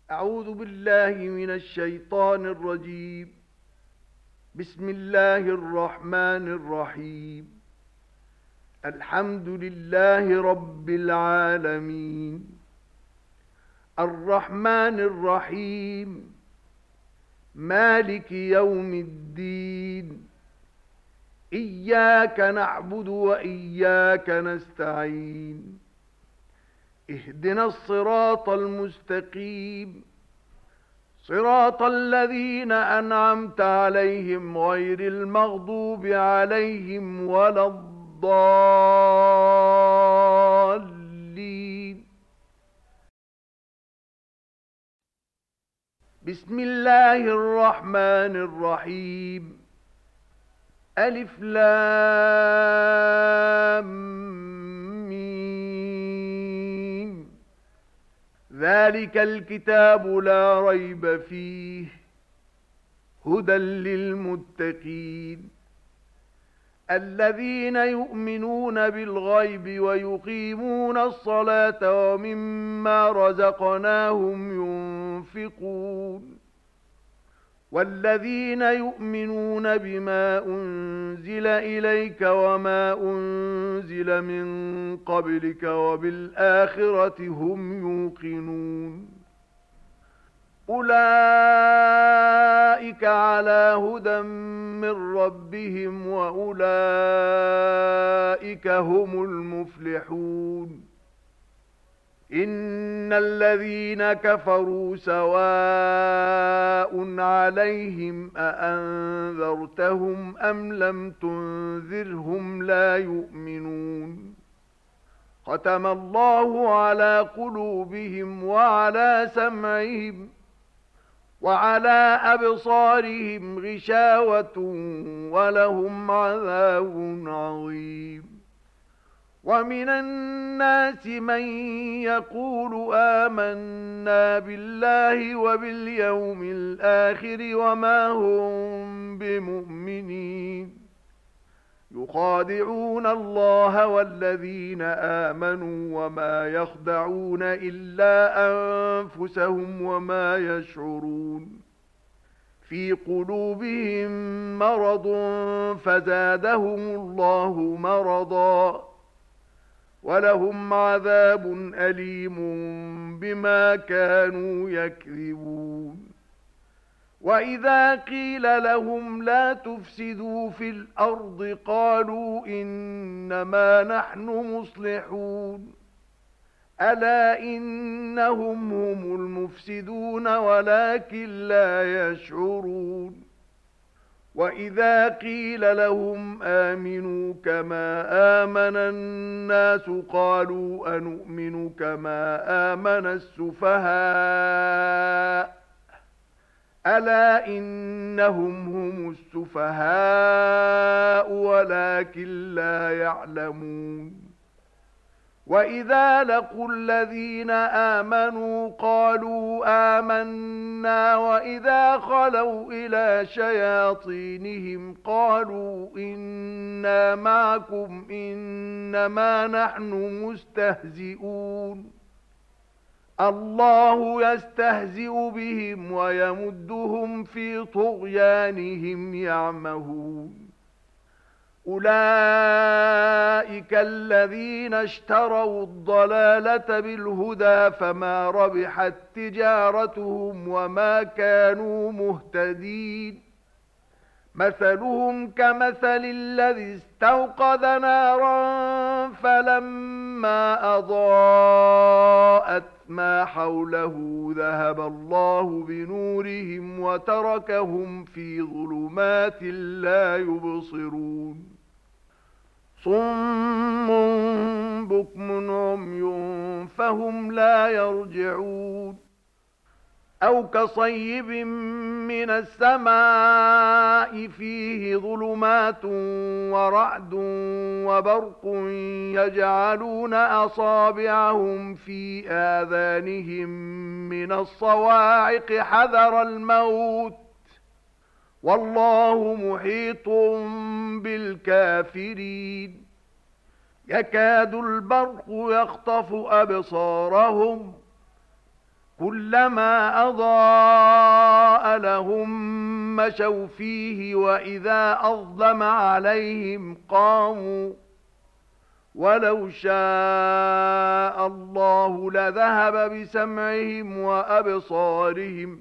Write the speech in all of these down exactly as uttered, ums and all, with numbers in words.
أعوذ بالله من الشيطان الرجيم. بسم الله الرحمن الرحيم. الحمد لله رب العالمين، الرحمن الرحيم، مالك يوم الدين. إياك نعبد وإياك نستعين. اهدنا الصراط المستقيم، صراط الذين أنعمت عليهم غير المغضوب عليهم ولا الضالين. بسم الله الرحمن الرحيم. ألف لام ميم. ذلك الكتاب لا ريب فيه هدى للمتقين، الذين يؤمنون بالغيب ويقيمون الصلاة ومما رزقناهم ينفقون، والذين يؤمنون بما أنزل إليك وما أنزل من قبلك وبالآخرة هم يوقنون. أولئك على هدى من ربهم وأولئك هم المفلحون. إن الذين كفروا سواء عليهم أأنذرتهم أم لم تنذرهم لا يؤمنون. ختم الله على قلوبهم وعلى سمعهم وعلى أبصارهم غشاوة ولهم عذاب عظيم. ومن الناس من يقول آمنا بالله وباليوم الآخر وما هم بمؤمنين، يخادعون الله والذين آمنوا وما يخدعون إلا أنفسهم وما يشعرون. في قلوبهم مرض فزادهم الله مرضا ولهم عذاب أليم بما كانوا يكذبون. وإذا قيل لهم لا تفسدوا في الأرض قالوا إنما نحن مصلحون. ألا إنهم هم المفسدون ولكن لا يشعرون. وإذا قيل لهم آمنوا كما آمن الناس قالوا أنؤمن كما آمن السفهاء. ألا إنهم هم السفهاء ولكن لا يعلمون. وإذا لقوا الذين آمنوا قالوا آمنا وإذا خلوا إلى شياطينهم قالوا إنا معكم إنما نحن مستهزئون. الله يستهزئ بهم ويمدهم في طغيانهم يعمهون. أولئك الذين اشتروا الضلالة بالهدى فما ربحت تجارتهم وما كانوا مهتدين. مثلهم كمثل الذي استوقد نارا فلما أضاءت ما حوله ذهب الله بنورهم وتركهم في ظلمات لا يبصرون. صم بكم عمي فهم لا يرجعون. أو كصيب من السماء فيه ظلمات ورعد وبرق يجعلون أصابعهم في آذانهم من الصواعق حذر الموت والله محيط بالكافرين. يكاد البرق يخطف أبصارهم كلما أضاء لهم مشوا فيه وإذا أظلم عليهم قاموا ولو شاء الله لذهب بسمعهم وأبصارهم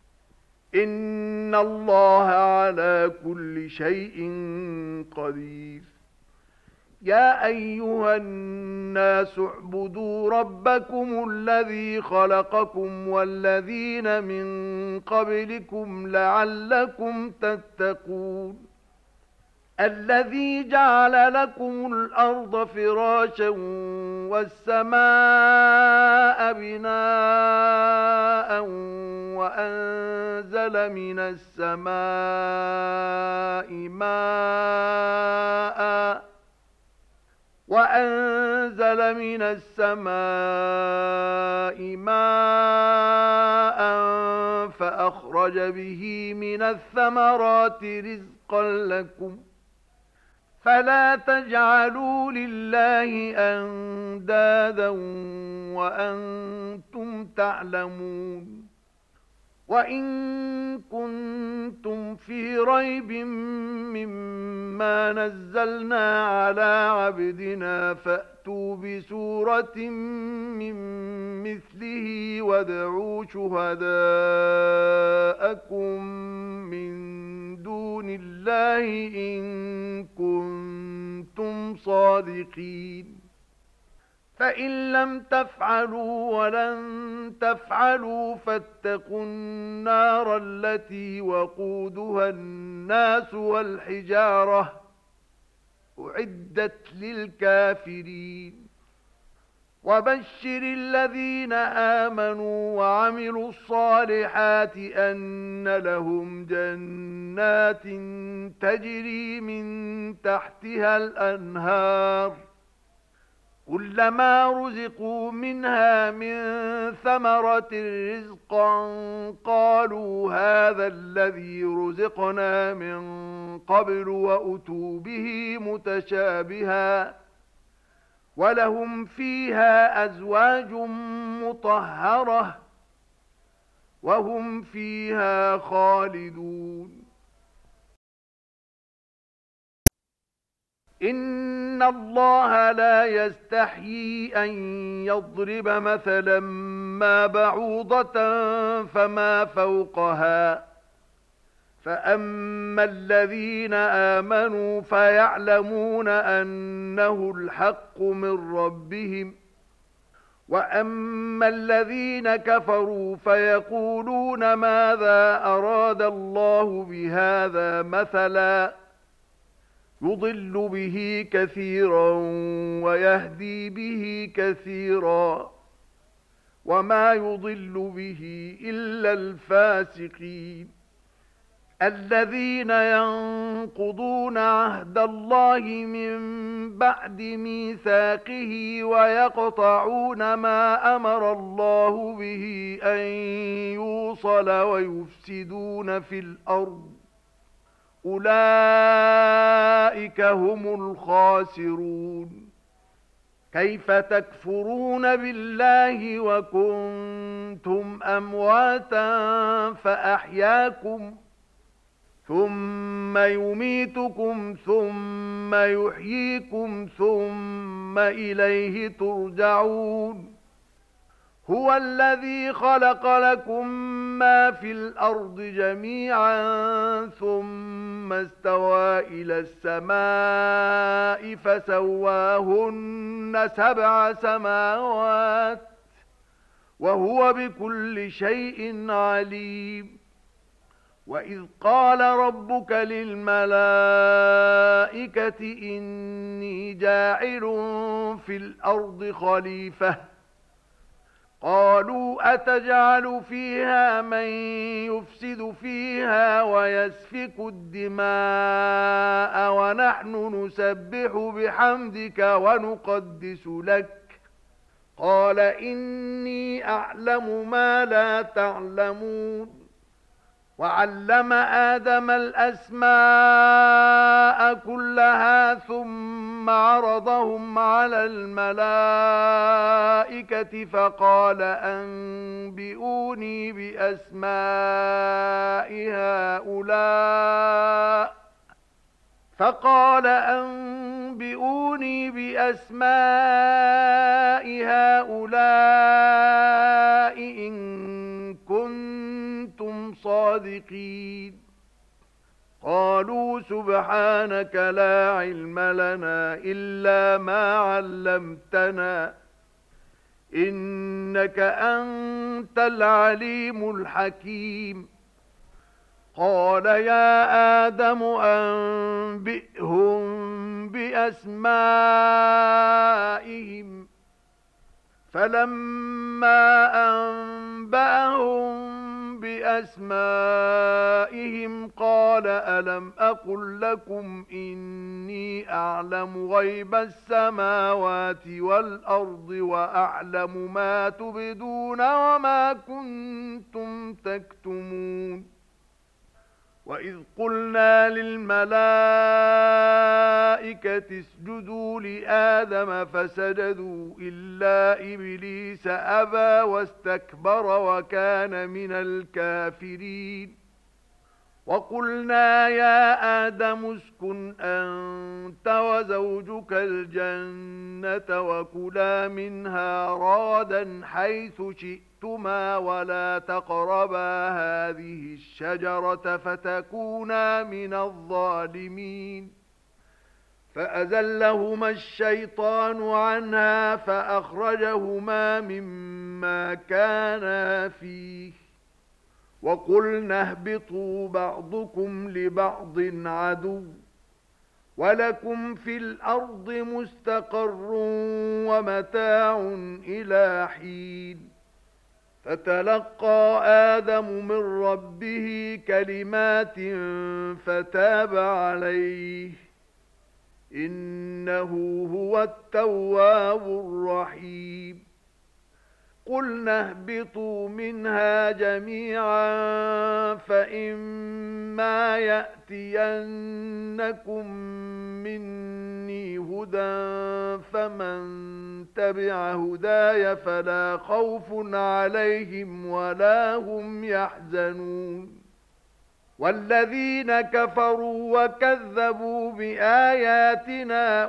إن الله على كل شيء قدير يا أيها الناس اعبدوا ربكم الذي خلقكم والذين من قبلكم لعلكم تتقون الذي جعل لكم الأرض فراشا والسماء بناء وأنزل من السماء ماء وأنزل من السماء ماء فأخرج به من الثمرات رزقا لكم فلا تجعلوا لله أندادا وأنتم تعلمون وإن كنتم في ريب مما نزلنا على عبدنا فأتوا بسورة من مثله وادعوا شهداءكم من دون الله إن كنتم صادقين فإن لم تفعلوا ولن تفعلوا فاتقوا النار التي وقودها الناس والحجارة أعدت للكافرين وبشر الذين آمنوا وعملوا الصالحات أن لهم جنات تجري من تحتها الأنهار كلما رزقوا منها من ثمرة رزقا قالوا هذا الذي رزقنا من قبل وأتوا به متشابها ولهم فيها أزواج مطهرة وهم فيها خالدون إن الله لا يستحيي أن يضرب مثلا ما بعوضة فما فوقها فأما الذين آمنوا فيعلمون أنه الحق من ربهم وأما الذين كفروا فيقولون ماذا أراد الله بهذا مثلا يضل به كثيرا ويهدي به كثيرا وما يضل به إلا الفاسقين الذين ينقضون عهد الله من بعد ميثاقه ويقطعون ما أمر الله به أن يوصل ويفسدون في الأرض أولئك هم الخاسرون كيف تكفرون بالله وكنتم أمواتا فأحياكم ثم يميتكم ثم يحييكم ثم إليه ترجعون هو الذي خلق لكم ما في الأرض جميعا ثم استوى إلى السماء فسواهن سبع سماوات وهو بكل شيء عليم وإذ قال ربك للملائكة إني جاعل في الأرض خليفة قالوا أتجعل فيها من يفسد فيها ويسفك الدماء ونحن نسبح بحمدك ونقدس لك قال إني أعلم ما لا تعلمون وعلم آدم الأسماء كلها ثم عرضهم على الملائكة فقال أنبئوني أنبئوني بأسماء هؤلاء فقال أنبئوني بأسماء هؤلاء إن كنتم صادقين قالوا سبحانك لا علم لنا إلا ما علمتنا إنك أنت العليم الحكيم قال يا آدم أنبئهم بأسمائهم فلما أنبأهم بأسمائهم قال ألم أقل لكم إني أعلم غيب السماوات والأرض وأعلم ما تبدون وما كنتم تكتمون وإذ قلنا للملائكة اسجدوا لآدم فسجدوا إلا إبليس أبى واستكبر وكان من الكافرين وقلنا يا آدم اسكن أنت وزوجك الجنة وكلا منها رغدا حيث شئتما ولا تقربا هذه الشجرة فتكونا من الظالمين فأزلهما الشيطان عنها فأخرجهما مما كانا فيه وقلنا اهبطوا بعضكم لبعض عدو ولكم في الأرض مستقر ومتاع إلى حين فتلقى آدم من ربه كلمات فتاب عليه إنه هو التواب الرحيم قلنا اهبطوا منها جميعا فإما يأتينكم مني هدى فمن تبع هداي فلا خوف عليهم ولا هم يحزنون والذين كفروا وكذبوا بآياتنا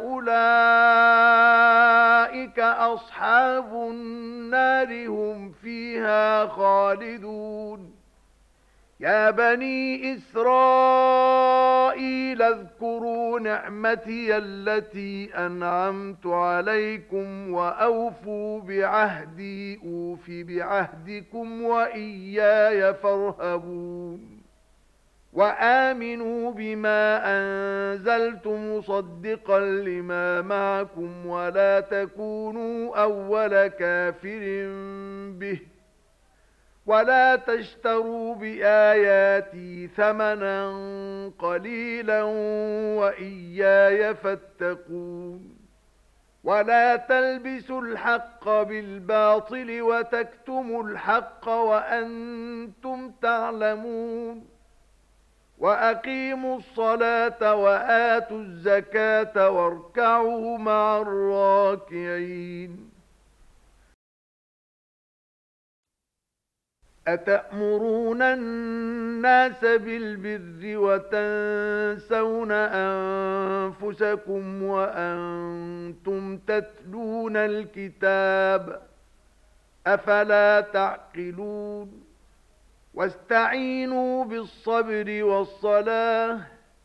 أولئك أصحاب النار هم فيها خالدون يا بني إسرائيل اذكروا نعمتي التي أنعمت عليكم وأوفوا بعهدي أوف بعهدكم وإياي فارهبون وآمنوا بما أنزلت مصدقا لما معكم ولا تكونوا أول كافر به ولا تشتروا بآياتي ثمنا قليلا وإياي فاتقون ولا تلبسوا الحق بالباطل وتكتموا الحق وأنتم تعلمون وأقيموا الصلاة وآتوا الزكاة واركعوا مع الراكعين أتأمرون الناس بالبر وتنسون أنفسكم وأنتم تتلون الكتاب أفلا تعقلون واستعينوا بالصبر والصلاة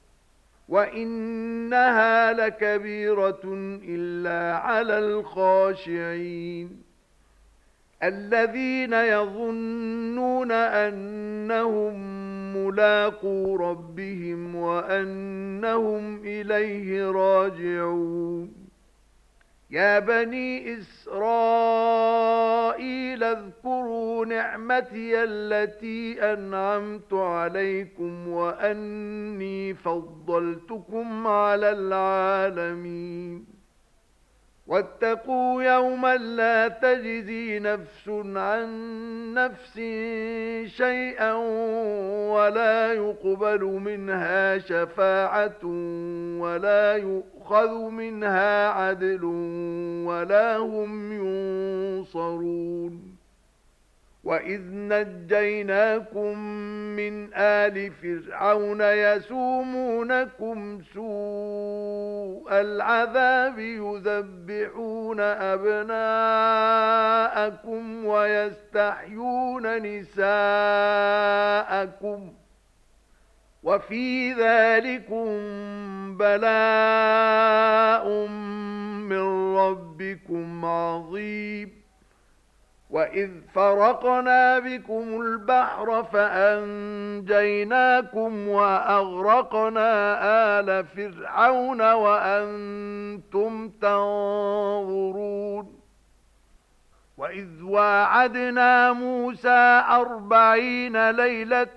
وإنها لكبيرة إلا على الخاشعين الذين يظنون أنهم ملاقو ربهم وأنهم إليه راجعون يا بني إسرائيل اذكروا نعمتي التي أنعمت عليكم وأني فضلتكم على العالمين واتقوا يوما لا تجزي نفس عن نفس شيئا ولا يقبل منها شفاعة ولا يؤخذ منها عدل ولا هم ينصرون وَإِذْ نَجَّيْنَاكُمْ مِنْ آلِ فِرْعَوْنَ يَسُومُونَكُمْ سُوءَ الْعَذَابِ يُذَبِّحُونَ أَبْنَاءَكُمْ وَيَسْتَحْيُونَ نِسَاءَكُمْ وَفِي ذَلِكُمْ بَلَاءٌ مِّن رَّبِّكُمْ عَظِيمٌ وَإِذْ فَرَقْنَا بِكُمُ الْبَحْرَ فَأَنجَيْنَاكُمْ وَأَغْرَقْنَا آلَ فِرْعَوْنَ وَأَنْتُمْ تَنظُرُونَ وَإِذْ وَاعَدْنَا مُوسَى أَرْبَعِينَ لَيْلَةً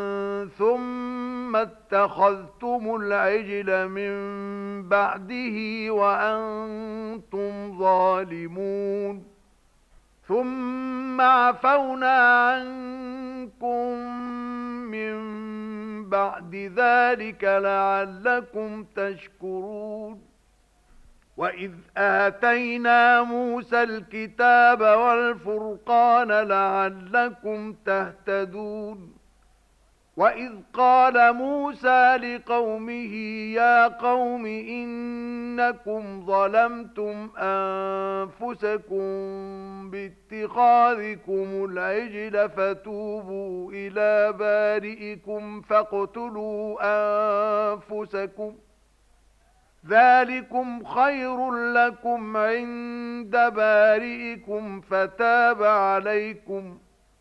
ثُمَّ اتَّخَذْتُمُ الْعِجْلَ مِنْ بَعْدِهِ وَأَنْتُمْ ظَالِمُونَ ثُمَّ عَفَوْنَا عَنكُم مِّن بَعْدِ ذَلِكَ لَعَلَّكُمْ تَشْكُرُونَ وَإِذْ آتَيْنَا مُوسَى الْكِتَابَ وَالْفُرْقَانَ لَعَلَّكُمْ تَهْتَدُونَ وَإِذْ قَالَ مُوسَى لِقَوْمِهِ يَا قَوْمِ إِنَّكُمْ ظَلَمْتُمْ أَنفُسَكُمْ بِاتِّخَاذِكُمُ الْعِجْلَ فَتُوبُوا إِلَى بَارِئِكُمْ فَاقْتُلُوا أَنفُسَكُمْ ذَلِكُمْ خَيْرٌ لَكُمْ عِندَ بَارِئِكُمْ فَتَابَ عَلَيْكُمْ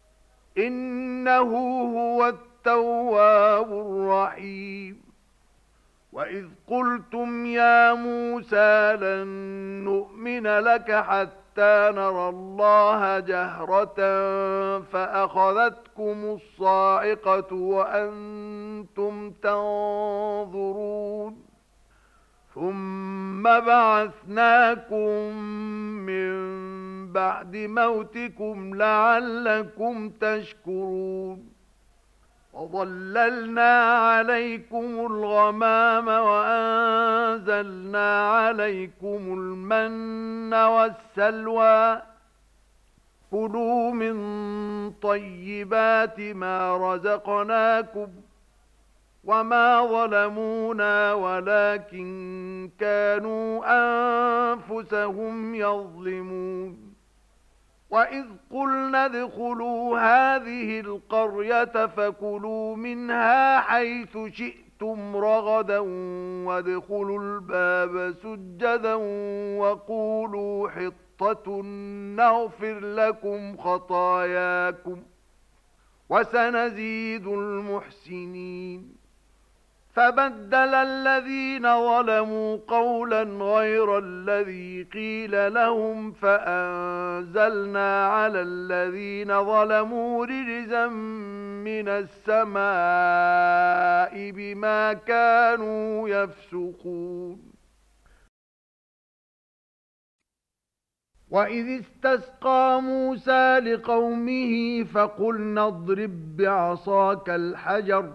إِنَّهُ هُوَ التَّوَّابُ الرَّحِيمُ وَإِذْ قُلْتُمْ يَا مُوسَى لَن نُّؤْمِنَ لَكَ حَتَّى نَرَى اللَّهَ جَهْرَةً فَأَخَذَتْكُمُ الصَّاعِقَةُ وَأَنْتُمْ تَنظُرُونَ ثُمَّ بَعَثْنَاكُمْ مِنْ بَعْدِ مَوْتِكُمْ لَعَلَّكُمْ تَشْكُرُونَ وَظَلَّلْنَا عَلَيْكُمُ الْغَمَامَ وَأَنزَلْنَا عَلَيْكُمُ الْمَنَّ وَالسَّلْوَىٰ كُلُوا مِن طَيِّبَاتِ مَا رَزَقْنَاكُمْ وَمَا ظَلَمُونَا وَلَكِن كَانُوا أَنفُسَهُمْ يَظْلِمُونَ وَإِذْ قُلْنَا ادْخُلُوا هَٰذِهِ الْقَرْيَةَ فَكُلُوا مِنْهَا حَيْثُ شِئْتُمْ رَغَدًا وَادْخُلُوا الْبَابَ سُجَّدًا وَقُولُوا حِطَّةٌ نَغْفِرْ لَكُمْ خَطَايَاكُمْ وَسَنَزِيدُ الْمُحْسِنِينَ فَبَدَّلَ الَّذِينَ ظَلَمُوا قَوْلًا غَيْرَ الَّذِي قِيلَ لَهُمْ فَأَنزَلْنَا عَلَى الَّذِينَ ظَلَمُوا رِجْزًا مِّنَ السَّمَاءِ بِمَا كَانُوا يَفْسُقُونَ وَإِذِ اسْتَسْقَىٰ مُوسَىٰ لِقَوْمِهِ فَقُلْنَا اضْرِب بِّعَصَاكَ الْحَجَرَ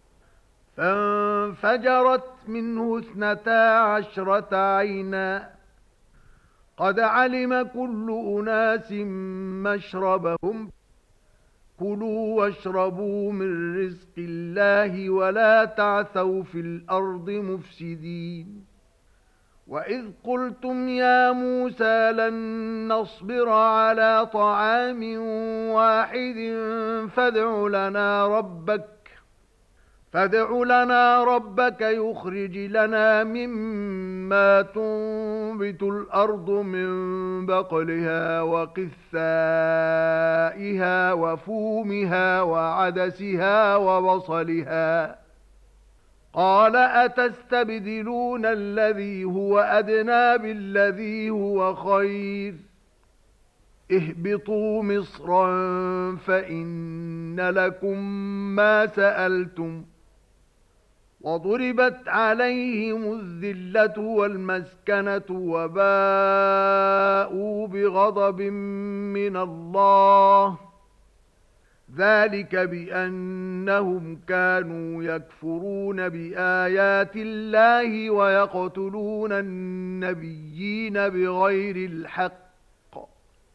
فانفجرت منه اثنتا عشرة عينا قد علم كل أناس مشربهم كلوا واشربوا من رزق الله ولا تعثوا في الأرض مفسدين وَإِذْ قُلْتُمْ يَا مُوسَى لَن نَّصْبِرَ عَلَى طَعَامٍ وَاحِدٍ فَادْعُ لَنَا رَبَّكَ فَادْعُ لَنَا رَبَّكَ يُخْرِجْ لَنَا مِمَّا تُنبِتُ الْأَرْضُ مِنْ بَقْلِهَا وَقِثَّائِهَا وَفُومِهَا وَعَدَسِهَا وَبَصَلِهَا قَالَ أَتَسْتَبْدِلُونَ الَّذِي هُوَ أَدْنَىٰ بِالَّذِي هُوَ خَيْرٌ اهْبِطُوا مِصْرًا فَإِنَّ لَكُمْ مَا سَأَلْتُمْ وَضُرِبَتْ عَلَيْهِمُ الذِّلَّةُ وَالْمَسْكَنَةُ وَبَاءُوا بِغَضَبٍ مِّنَ اللَّهِ ذَلِكَ بِأَنَّهُمْ كَانُوا يَكْفُرُونَ بِآيَاتِ اللَّهِ وَيَقْتُلُونَ النَّبِيِّينَ بِغَيْرِ الْحَقِّ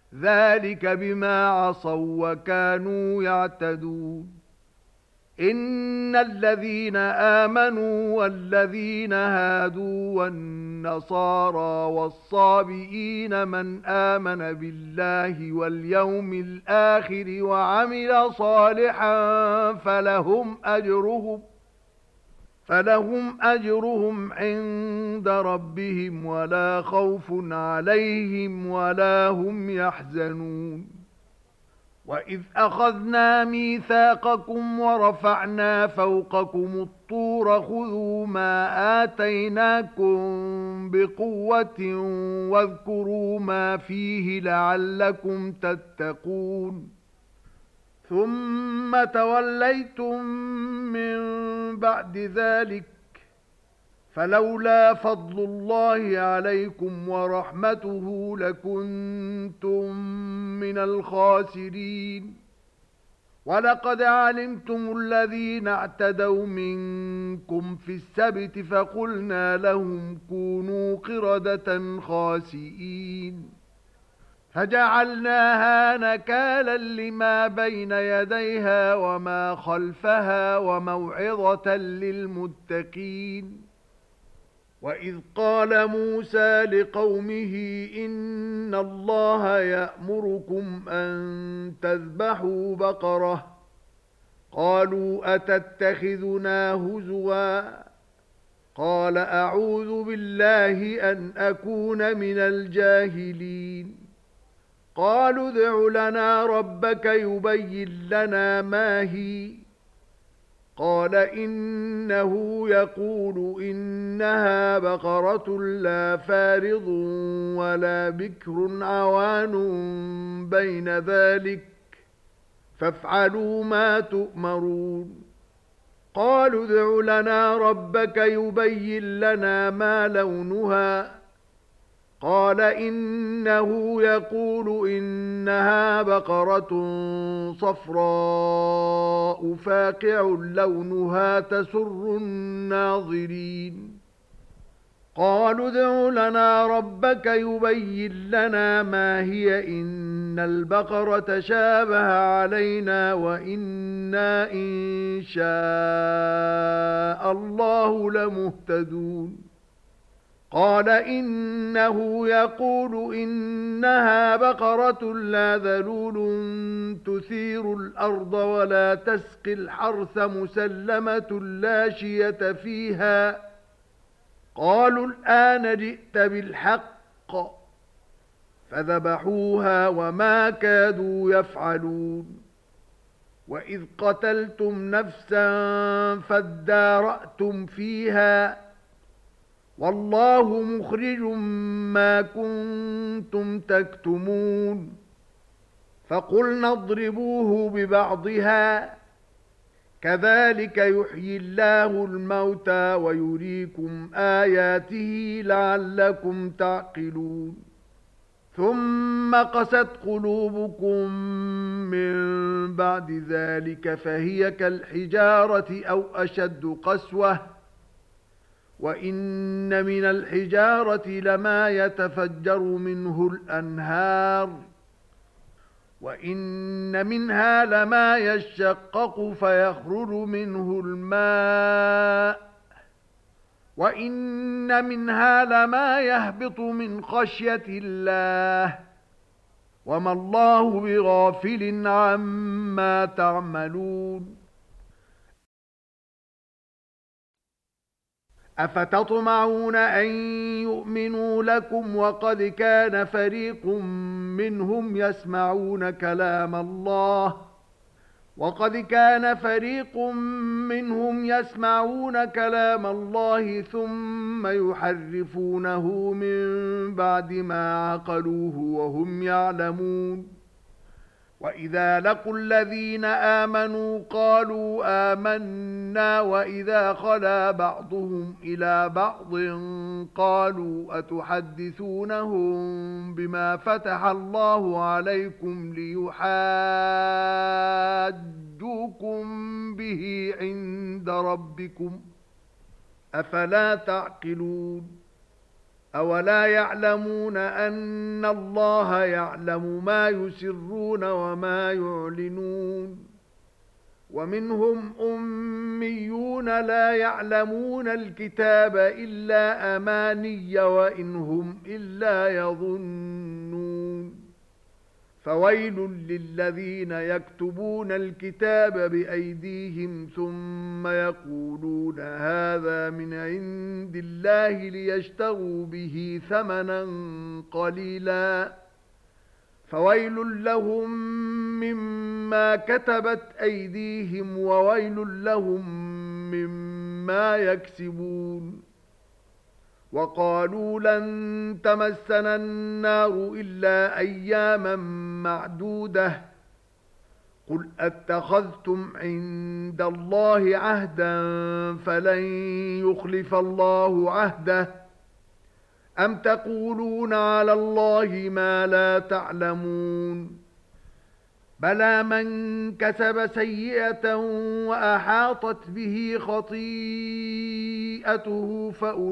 ذلك بما عصوا وكانوا يعتدون إن الذين آمنوا والذين هادوا والنصارى والصابئين من آمن بالله واليوم الآخر وعمل صالحا فلهم أجرهم فلهم أجرهم عند ربهم ولا خوف عليهم ولا هم يحزنون وَإِذْ أَخَذْنَا مِيثَاقَكُمْ وَرَفَعْنَا فَوْقَكُمُ الطُّورَ خُذُوا مَا آتَيْنَاكُمْ بِقُوَّةٍ وَاذْكُرُوا مَا فِيهِ لَعَلَّكُمْ تَتَّقُونَ ثُمَّ تَوَلَّيْتُمْ مِنْ بَعْدِ ذَلِكَ فَلَوْلَا فَضْلُ اللَّهِ عَلَيْكُمْ وَرَحْمَتُهُ لَكُنْتُمْ مِنَ الْخَاسِرِينَ وَلَقَدْ عَلِمْتُمُ الَّذِينَ اعْتَدَوْا مِنكُمْ فِي السَّبْتِ فَقُلْنَا لَهُمْ كُونُوا قِرَدَةً خَاسِئِينَ فَجَعَلْنَاهَا نَكَالًا لِمَا بَيْنَ يَدَيْهَا وَمَا خَلْفَهَا وَمَوْعِظَةً لِلْمُتَّقِينَ وَإِذْ قَالَ مُوسَى لِقَوْمِهِ إِنَّ اللَّهَ يَأْمُرُكُمْ أَن تَذْبَحُوا بَقَرَةً قَالُوا أَتَتَّخِذُنَا هُزُوًا قَالَ أَعُوذُ بِاللَّهِ أَنْ أَكُونَ مِنَ الْجَاهِلِينَ قَالُوا ادْعُ لَنَا رَبَّكَ يُبَيِّن لَّنَا مَا هِيَ قَالَ إِنَّهُ يَقُولُ إِنَّهَا بَقَرَةٌ لَّا فَارِضٌ وَلَا بِكْرٌ عَوَانٌ بَيْنَ ذَلِكَ فَافْعَلُوا مَا تُؤْمَرُونَ قَالُوا ادْعُ لَنَا رَبَّكَ يُبَيِّن لَّنَا مَا لَوْنُهَا قَالَ إِنَّهُ يَقُولُ إِنَّهَا بَقَرَةٌ صَفْرَاءُ فَاقِعٌ لَّوْنُهَا تَسُرُّ النَّاظِرِينَ قَالُوا ادْعُ لَنَا رَبَّكَ يُبَيِّن لَّنَا مَا هِيَ إِنَّ الْبَقَرَةَ شَابَهَ عَلَيْنَا وَإِنَّا إِن شَاءَ اللَّهُ لَمُهْتَدُونَ قَالَ إِنَّهُ يَقُولُ إِنَّهَا بَقَرَةٌ لَّا ذَلُولٌ تُثِيرُ الْأَرْضَ وَلَا تَسْقِي الْحَرْثَ مُسَلَّمَةٌ لَّا شِيَةَ فِيهَا قَالُوا الْآنَ جِئْتَ بِالْحَقِّ فَذَبَحُوهَا وَمَا كَادُوا يَفْعَلُونَ وَإِذْ قَتَلْتُمْ نَفْسًا فَادَّارَأْتُمْ فِيهَا وَاللَّهُ مُخْرِجٌ مَا كُنتُمْ تَكْتُمُونَ فَقُلْنَا اضْرِبُوهُ بِبَعْضِهَا كَذَلِكَ يُحْيِي اللَّهُ الْمَوْتَى وَيُرِيكُمْ آيَاتِهِ لَعَلَّكُمْ تَعْقِلُونَ ثُمَّ قَسَتْ قُلُوبُكُمْ مِنْ بَعْدِ ذَلِكَ فَهِيَ كَالْحِجَارَةِ أَوْ أَشَدُّ قَسْوَةً وَإِنَّ مِنَ الْحِجَارَةِ لَمَا يَتَفَجَّرُ مِنْهُ الْأَنْهَارُ وَإِنَّ مِنْهَا لَمَا يَشَّقَّقُ فَيَخْرُجُ مِنْهُ الْمَاءُ وَإِنَّ مِنْهَا لَمَا يَهْبِطُ مِنْ خَشْيَةِ اللَّهِ وَمَا اللَّهُ بِغَافِلٍ عَمَّا تَعْمَلُونَ أَفَتَطْمَعُونَ أَن يُؤْمِنُوا لَكُمْ وَقَدْ كَانَ فَرِيقٌ مِّنْهُمْ يَسْمَعُونَ كَلَامَ اللَّهِ وَقَدْ كَانَ فَرِيقٌ مِّنْهُمْ يَسْمَعُونَ كَلَامَ اللَّهِ ثُمَّ يُحَرِّفُونَهُ مِنْ بَعْدِ مَا عَقَلُوهُ وَهُمْ يَعْلَمُونَ وَإِذَا لَقُوا الَّذِينَ آمَنُوا قَالُوا آمَنَّا وَإِذَا خَلَا بَعْضُهُمْ إِلَى بَعْضٍ قَالُوا أَتُحَدِّثُونَهُم بِمَا فَتَحَ اللَّهُ عَلَيْكُمْ لِيُحَاجُّوكُم بِهِ عِندَ رَبِّكُمْ أَفَلَا تَعْقِلُونَ أولا يعلمون أن الله يعلم ما يسرون وما يعلنون ومنهم أميون لا يعلمون الكتاب إلا أماني وإن هم إلا يظنون فويل للذين يكتبون الكتاب بأيديهم ثم يقولون هذا من عند الله ليشتروا به ثمنا قليلا فويل لهم مما كتبت أيديهم وويل لهم مما يكسبون وقالوا لن تمسنا النار إلا أياما معدودة قل أتخذتم عند الله عهدا فلن يخلف الله عهده أم تقولون على الله ما لا تعلمون بلى من كسب سيئة وأحاطت به خطيئته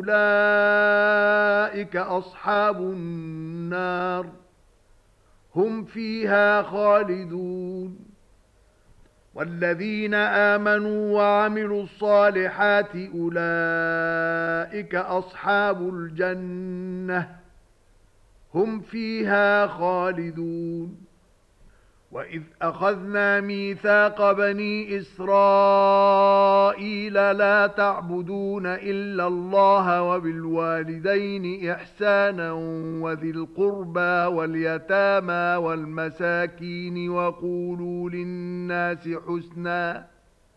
فأولئك أصحاب النار هم فيها خالدون والذين آمنوا وعملوا الصالحات أولئك أصحاب الجنة هم فيها خالدون وإذ أخذنا ميثاق بني إسرائيل لا تعبدون إلا الله وبالوالدين إحسانا وذي القربى واليتامى والمساكين وقولوا للناس حسنا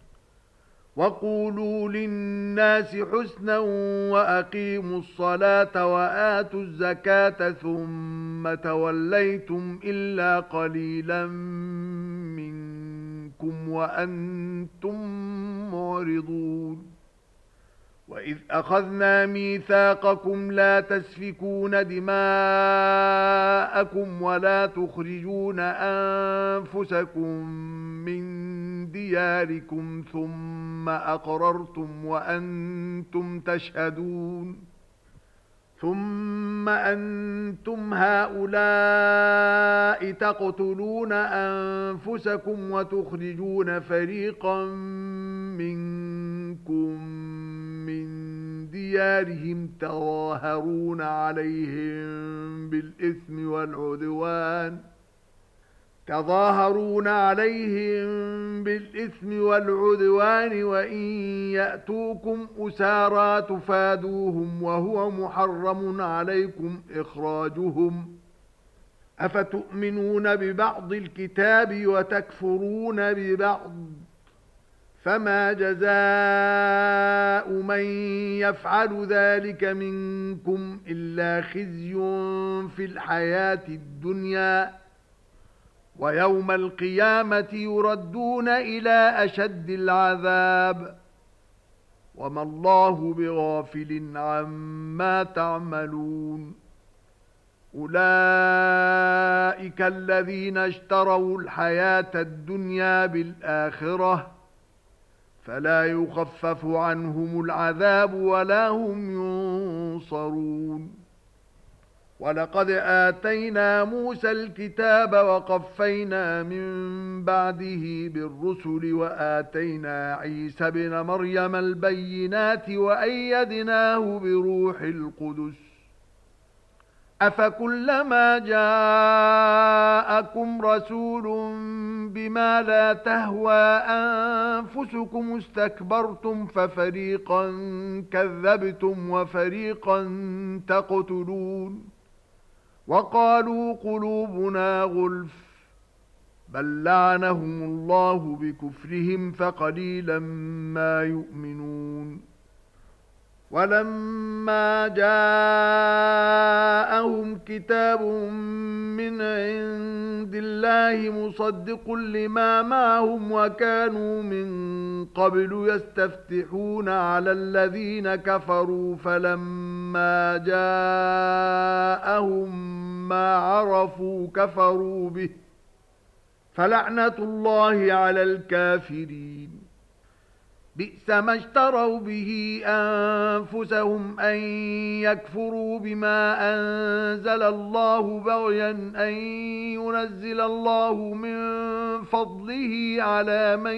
وقولوا للناس حسنا وأقيموا الصلاة وآتوا الزكاة ثم توليتم إلا قليلا منكم وأنتم معرضون وإذ أخذنا ميثاقكم لا تسفكون دماءكم ولا تخرجون أنفسكم من دياركم ثم أقررتم وأنتم تشهدون ثم أنتم هؤلاء تقتلون أنفسكم وتخرجون فريقا منكم من ديارهم تظاهرون عليهم بالإثم والعدوان تظاهرون عليهم بالإثم والعدوان وإن يأتوكم أسارى تفادوهم وهو محرم عليكم إخراجهم أفتؤمنون ببعض الكتاب وتكفرون ببعض فما جزاء من يفعل ذلك منكم إلا خزي في الحياة الدنيا ويوم القيامة يردون إلى أشد العذاب وما الله بغافل عما تعملون أولئك الذين اشتروا الحياة الدنيا بالآخرة فلا يخفف عنهم العذاب ولا هم ينصرون ولقد آتينا موسى الكتاب وقفينا من بعده بالرسل وآتينا عيسى ابن مريم البينات وأيدناه بروح القدس أفكلما جاءكم رسول بما لا تهوى أنفسكم استكبرتم ففريقا كذبتم وفريقا تقتلون وقالوا قلوبنا غلف بل لعنهم الله بكفرهم فقليلا ما يؤمنون ولما جاءهم كتاب من عند الله مصدق لما معهم وكانوا من قبل يستفتحون على الذين كفروا فلما جاءهم ما عرفوا كفروا به فلعنة الله على الكافرين بئس ما اشتروا به أنفسهم أن يكفروا بما أنزل الله بغيا أن ينزل الله من فضله على من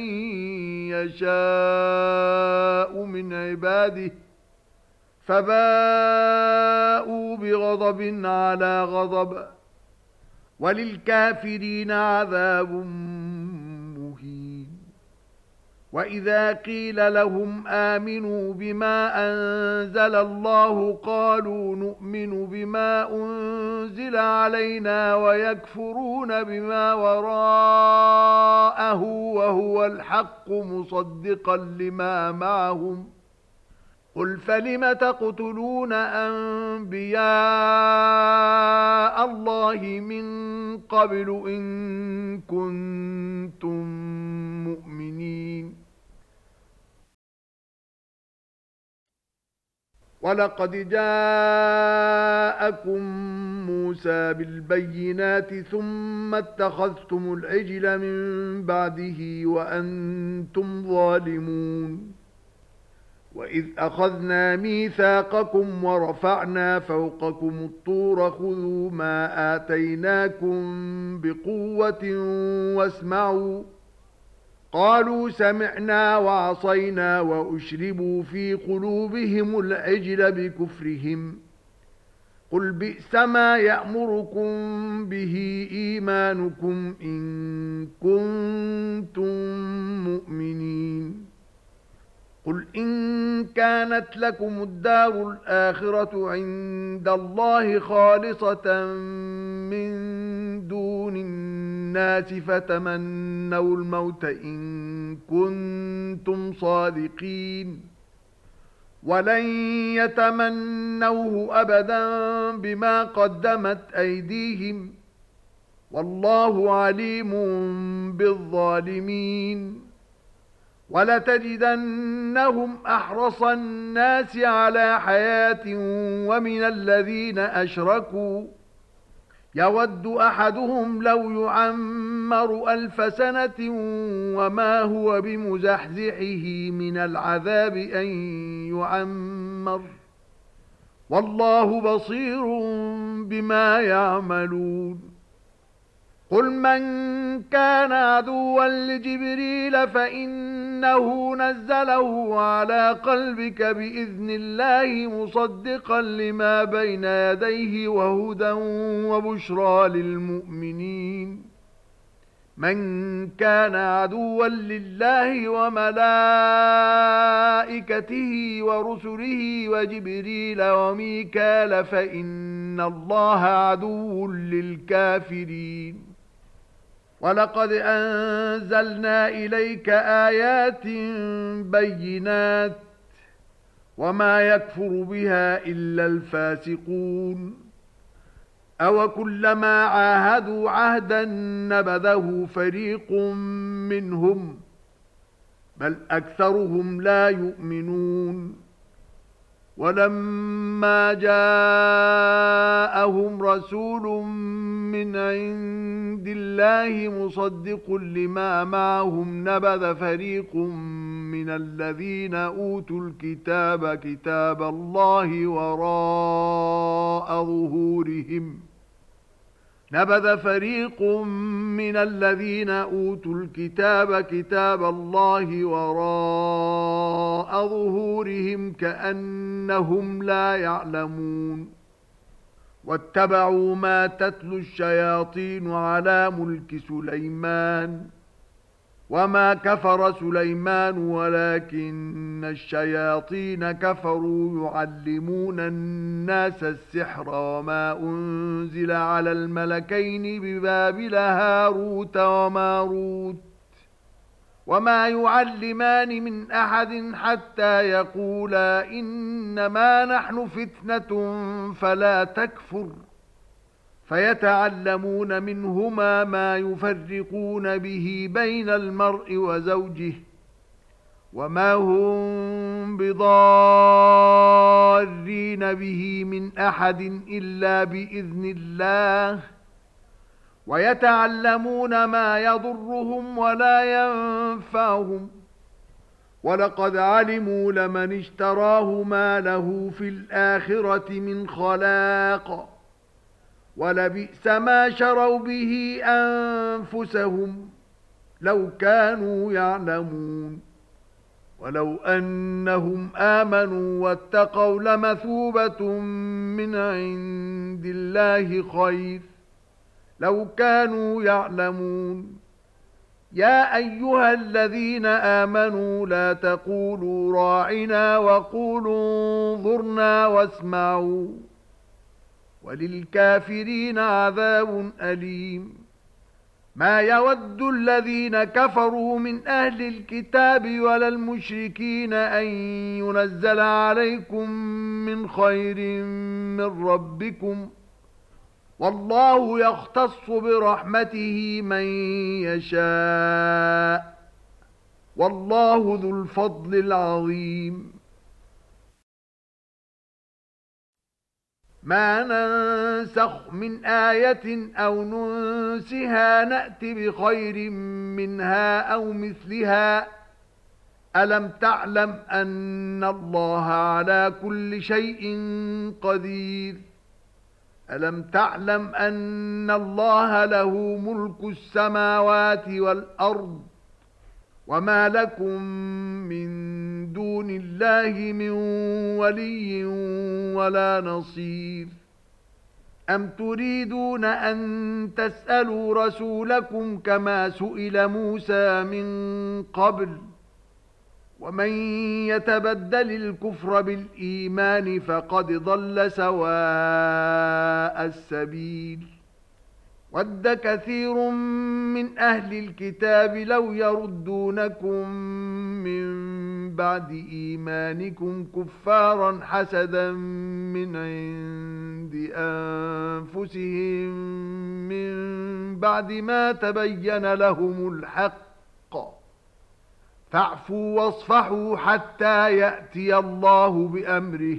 يشاء من عباده فباءوا بغضب على غضب وللكافرين عذاب مهين. وإذا قيل لهم آمنوا بما أنزل الله قالوا نؤمن بما أنزل علينا ويكفرون بما وراءه وهو الحق مصدقا لما معهم قل فلم تقتلون أنبياء الله من قبل إن كنتم مؤمنين. ولقد جاءكم موسى بالبينات ثم اتخذتم العجل من بعده وأنتم ظالمون. وإذ أخذنا ميثاقكم ورفعنا فوقكم الطور خذوا ما آتيناكم بقوة واسمعوا قالوا سمعنا وعصينا وأشربوا في قلوبهم العجل بكفرهم قل بئس ما يأمركم به إيمانكم إن كنتم مؤمنين. قل إن كانت لكم الدار الآخرة عند الله خالصة من دون الناس فتمنوا الموت إن كنتم صادقين ولن يتمنوه أبدا بما قدمت أيديهم والله عليم بالظالمين. ولتجدنهم أحرص الناس على حياة ومن الذين أشركوا يود أحدهم لو يعمر ألف سنة وما هو بمزحزحه من العذاب أن يعمر والله بصير بما يعملون. قل من كان عدوا لجبريل فإنه نزله على قلبك بإذن الله مصدقا لما بين يديه وهدى وبشرى للمؤمنين. من كان عدوا لله وملائكته ورسله وجبريل وميكال فإن الله عدو للكافرين. ولقد أنزلنا إليك آيات بينات وما يكفر بها إلا الفاسقون. أو كلما عاهدوا عهدا نبذه فريق منهم بل أكثرهم لا يؤمنون. ولما جاءهم رسول من عند الله مصدق لما معهم نبذ فريق من الذين أوتوا الكتاب كتاب الله وراء ظهورهم نبذ فريق من الذين أوتوا الكتاب كتاب الله وراء ظهورهم كأنهم لا يعلمون. واتبعوا ما تتلو الشياطين على ملك سليمان وما كفر سليمان ولكن الشياطين كفروا يعلمون الناس السحر وما أنزل على الملكين ببابل هاروت وماروت وما يعلمان من أحد حتى يقولا إنما نحن فتنة فلا تكفر فيتعلمون منهما ما يفرقون به بين المرء وزوجه وما هم بضارين به من أحد إلا بإذن الله ويتعلمون ما يضرهم ولا ينفعهم ولقد علموا لمن اشتراه ما له في الآخرة من خلاق ولبئس ما شروا به أنفسهم لو كانوا يعلمون ولو أنهم آمنوا واتقوا لمثوبة من عند الله خير لو كانوا يعلمون يا أيها الذين آمنوا لا تقولوا راعنا وقولوا انظرنا واسمعوا وللكافرين عذاب أليم ما يود الذين كفروا من أهل الكتاب ولا المشركين أن ينزل عليكم من خير من ربكم والله يختص برحمته من يشاء والله ذو الفضل العظيم ما ننسخ من آية أو ننسها نأت بخير منها أو مثلها ألم تعلم أن الله على كل شيء قدير ألم تعلم أن الله له ملك السماوات والأرض وما لكم من دون الله من ولي ولا نصير أم تريدون أن تسألوا رسولكم كما سئل موسى من قبل ومن يتبدل الكفر بالإيمان فقد ضل سواء السبيل ود كثير من أهل الكتاب لو يردونكم من بعد إيمانكم كفارا حسدا من عند أنفسهم من بعد ما تبين لهم الحق فاعفوا واصفحوا حتى يأتي الله بأمره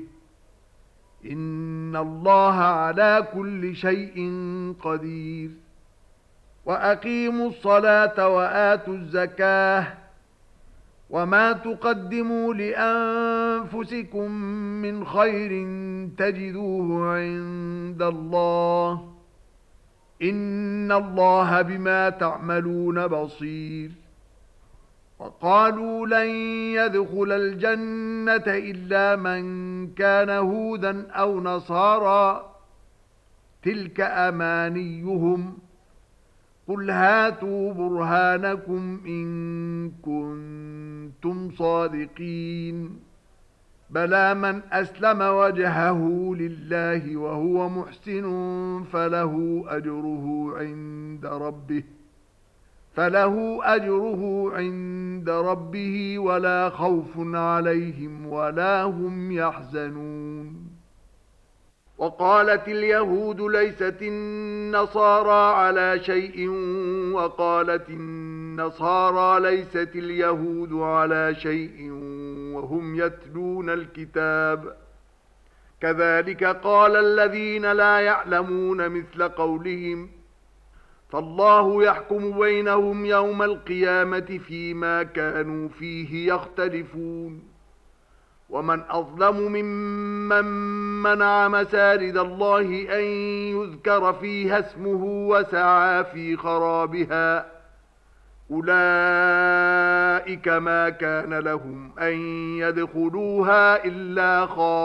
إن الله على كل شيء قدير وأقيموا الصلاة وآتوا الزكاة وما تقدموا لأنفسكم من خير تجدوه عند الله إن الله بما تعملون بصير وقالوا لن يدخل الجنة إلا من كان هودا أو نصارى تلك أمانيهم قل هاتوا برهانكم إن كنتم صادقين بلى من أسلم وجهه لله وهو محسن فله أجره عند ربه فله أجره عند ربه ولا خوف عليهم ولا هم يحزنون وقالت اليهود ليست النصارى على شيء وقالت النصارى ليست اليهود على شيء وهم يتلون الكتاب كذلك قال الذين لا يعلمون مثل قولهم فالله يحكم بينهم يوم القيامة فيما كانوا فيه يختلفون ومن أظلم ممن منع مساجد الله أن يذكر فيها اسمه وسعى في خرابها أولئك ما كان لهم أن يدخلوها إلا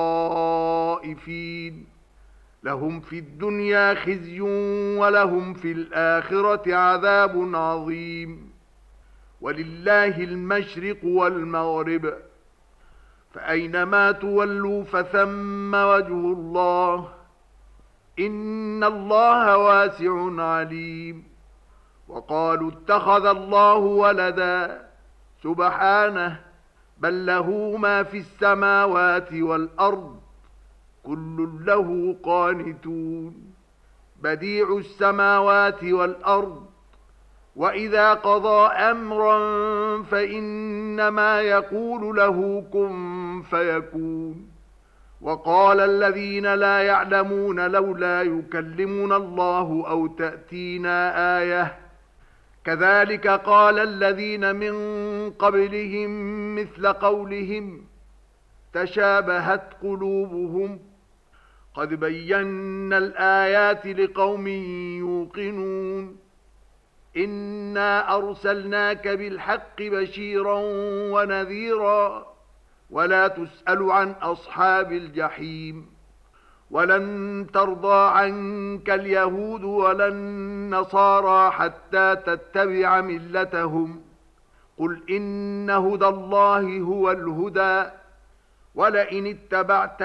خائفين لهم في الدنيا خزي ولهم في الآخرة عذاب عظيم ولله المشرق والمغرب فأينما تولوا فثم وجه الله إن الله واسع عليم وقالوا اتخذ الله ولدا سبحانه بل له ما في السماوات والأرض كل له قانتون بديع السماوات والأرض وإذا قضى أمرا فإنما يقول له كن فيكون وقال الذين لا يعلمون لولا يكلمنا الله أو تأتينا آية كذلك قال الذين من قبلهم مثل قولهم تشابهت قلوبهم قد بينا الآيات لقوم يوقنون إنا أرسلناك بالحق بشيرا ونذيرا ولا تسأل عن أصحاب الجحيم ولن ترضى عنك اليهود ولا النصارى حتى تتبع ملتهم قل إن هدى الله هو الهدى ولئن اتبعت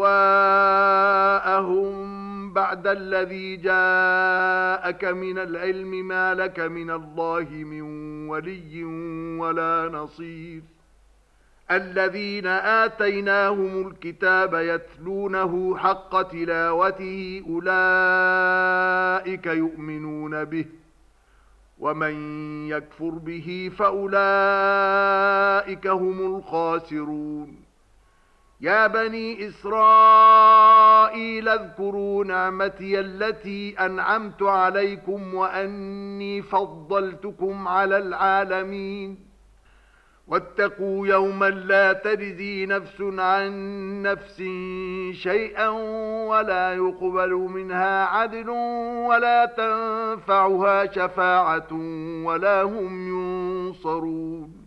أهواءهم بعد الذي جاءك من العلم ما لك من الله من ولي ولا نصير الذين آتيناهم الكتاب يتلونه حق تلاوته أولئك يؤمنون به ومن يكفر به فأولئك هم الخاسرون يا بني إسرائيل اذكروا نعمتي التي أنعمت عليكم وأني فضلتكم على العالمين واتقوا يوما لا تجزي نفس عن نفس شيئا ولا يقبل منها عدل ولا تنفعها شفاعة ولا هم ينصرون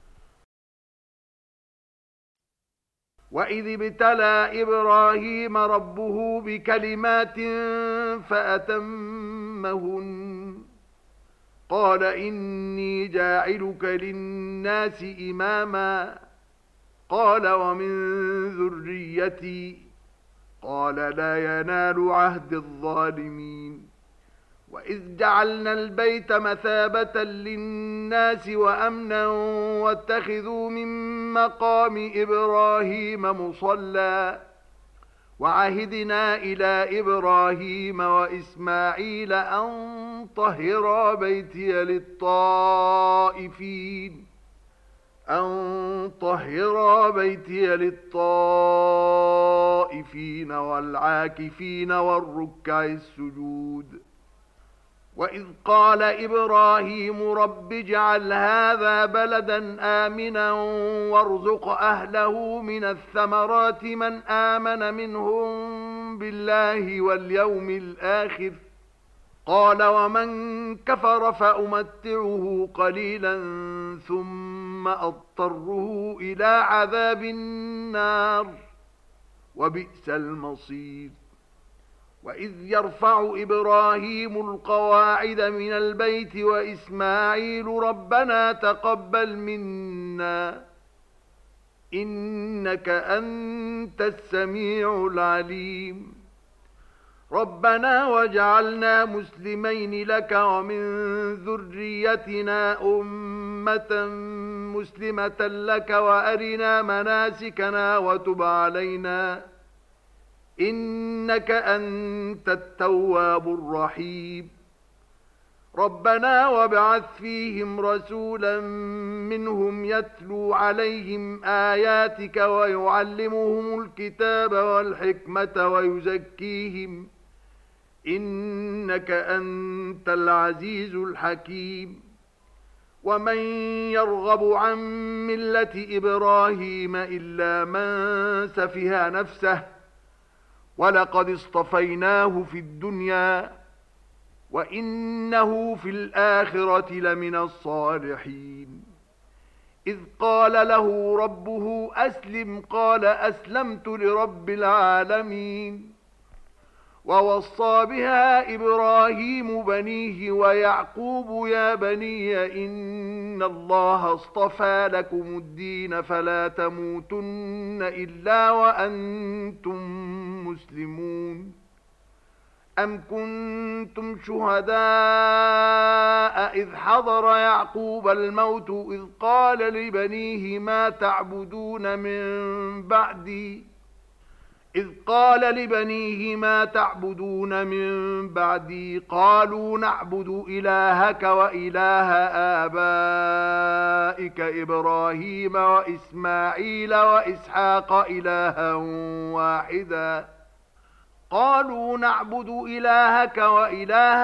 وإذ ابتلى إبراهيم ربه بكلمات فأتمهن قال إني جاعلك للناس إماما قال ومن ذريتي قال لا ينال عهد الظالمين وإذ جعلنا البيت مثابة للناس وأمنا واتخذوا من مقام إبراهيم مصلى وعهدنا إلى إبراهيم وإسماعيل أن طهرا بيتي للطائفين أن طهرا بيتي للطائفين والعاكفين والركع السجود وإذ قال إبراهيم رب اجعل هذا بلدا آمنا وارزق أهله من الثمرات من آمن منهم بالله واليوم الآخر قال ومن كفر فأمتعه قليلا ثم أضطره إلى عذاب النار وبئس المصير وإذ يرفع إبراهيم القواعد من البيت وإسماعيل ربنا تقبل منا إنك أنت السميع العليم ربنا واجعلنا مسلمين لك ومن ذريتنا أمة مسلمة لك وأرنا مناسكنا وتب علينا إنك أنت التواب الرحيم ربنا وابعث فيهم رسولا منهم يتلو عليهم آياتك ويعلمهم الكتاب والحكمة ويزكيهم إنك أنت العزيز الحكيم ومن يرغب عن ملة إبراهيم إلا من سفه نفسه ولقد اصطفيناه في الدنيا وإنه في الآخرة لمن الصالحين إذ قال له ربه أسلم قال أسلمت لرب العالمين ووصى بها إبراهيم بنيه ويعقوب يا بني إن الله اصطفى لكم الدين فلا تموتن إلا وأنتم مسلمون أم كنتم شهداء إذ حضر يعقوب الموت إذ قال لبنيه ما تعبدون من بعدي إذ قال لبنيه ما تعبدون من بعدي قالوا نعبد إلهك وإله آبائك إبراهيم وإسماعيل وإسحاق إلها واحدا قالوا نعبد إلهك وإله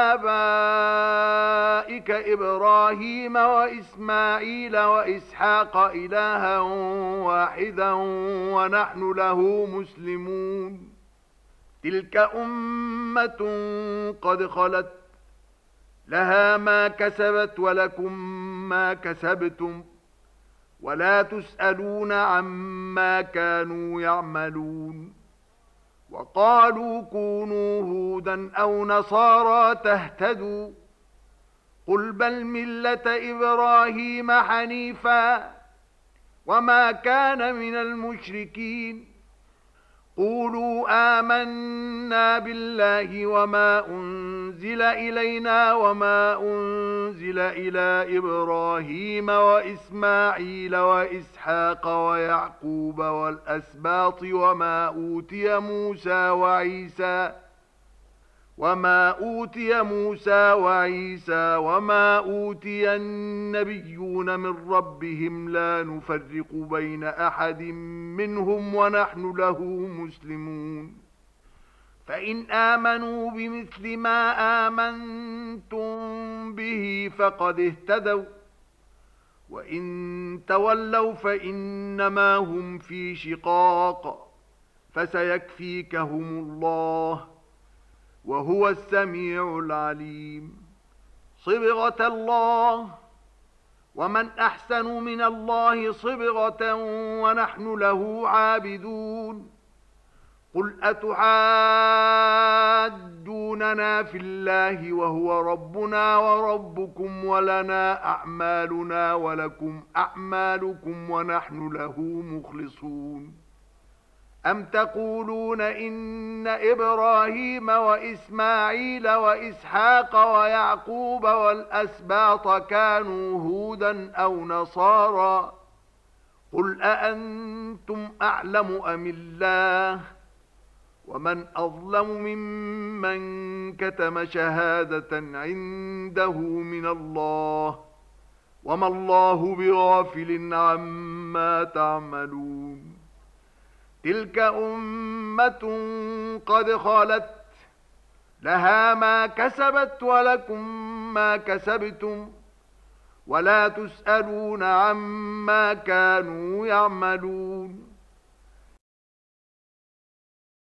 آبائك إبراهيم وإسماعيل وإسحاق إلها واحدا ونحن له مسلمون تلك أمة قد خلت لها ما كسبت ولكم ما كسبتم ولا تسألون عما كانوا يعملون وقالوا كونوا هودا أو نصارى تهتدوا قل بل ملة إبراهيم حنيفا وما كان من المشركين قولوا آمنا بالله وما أنزل إلينا وما أنزل إلى إبراهيم وإسماعيل وإسحاق ويعقوب والأسباط وما أوتي موسى وعيسى وما أوتي موسى وعيسى وما أوتي النبيون من ربهم لا نفرق بين أحد منهم ونحن له مسلمون فإن آمنوا بمثل ما آمنتم به فقد اهتدوا وإن تولوا فإنما هم في شقاق فسيكفيكهم الله وهو السميع العليم صبغة الله ومن أحسن من الله صبغة ونحن له عابدون قل أتحاجوننا في الله وهو ربنا وربكم ولنا أعمالنا ولكم أعمالكم ونحن له مخلصون أم تقولون إن إبراهيم وإسماعيل وإسحاق ويعقوب والأسباط كانوا هودا أو نصارى قل أأنتم أعلم أم الله ومن أظلم ممن كتم شهادة عنده من الله وما الله بغافل عما تعملون تلك أمة قد خلت لها ما كسبت ولكم ما كسبتم ولا تسألون عما كانوا يعملون